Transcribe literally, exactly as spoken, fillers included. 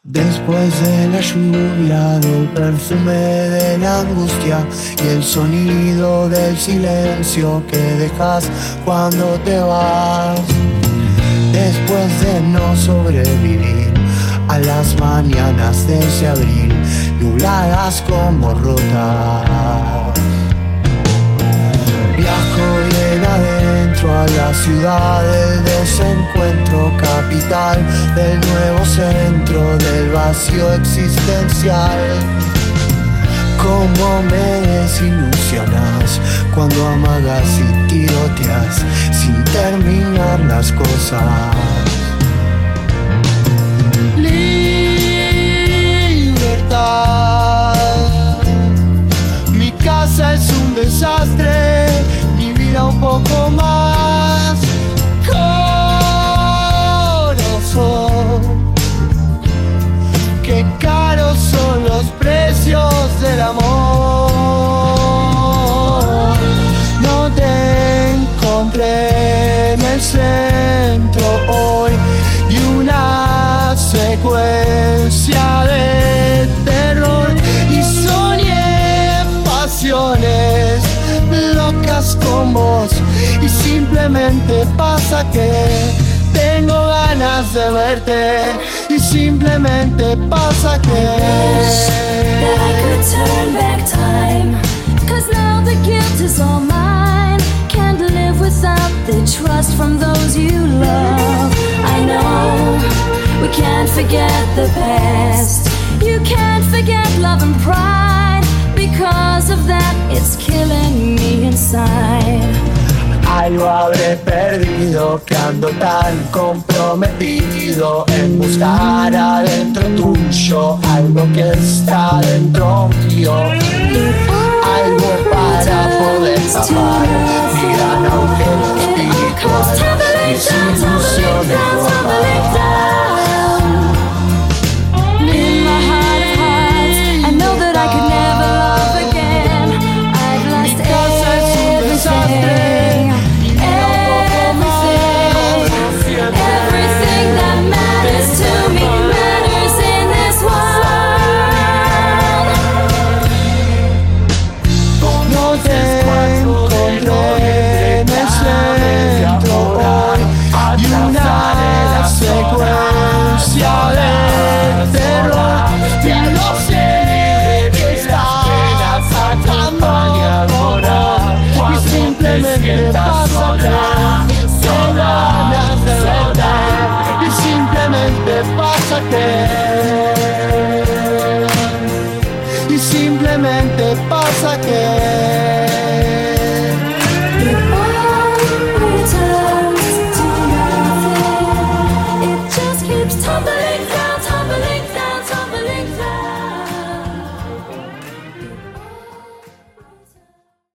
Después de la lluvia, del perfume de la angustia y el sonido del silencio que dejas cuando te vas. Después de no sobrevivir a las mañanas de ese abril, nubladas como rotas. Viajo bien adentro a la ciudad del desencuentro, capital del nuevo centro del vacío existencial. Cómo me desilusionas cuando amagas y tiroteas sin terminar las cosas. Libertad. Mi casa es un desastre, mi vida un poco más. Corazón, qué caros son los precios del amor. No te encontré en el centro hoy y una secuencia de terror y soñé pasiones locas con vos y simplemente pasa que tengo ganas de verte y simplemente pasa que that I could turn back time, 'cause now the guilt is all mine. Can't live without the trust from those you love. I know we can't forget the past. You can't forget love and pride. Because of that, it's killing me inside. Algo habré perdido, que ando tan comprometido en buscar adentro tuyo algo que está dentro mío, algo para poder tapar mi gran agujero espiritual, mis ilusiones rotas. In my heart of hearts, I know that I could never love again. I've lost everything. Everything that matters to me matters in this world. No te encontré en el centro hoy y una secuencia de terror. Ya no sé qué estás tratando ahora y simplemente pasa que ganas de verte y simplemente pasa que y simplemente pasa que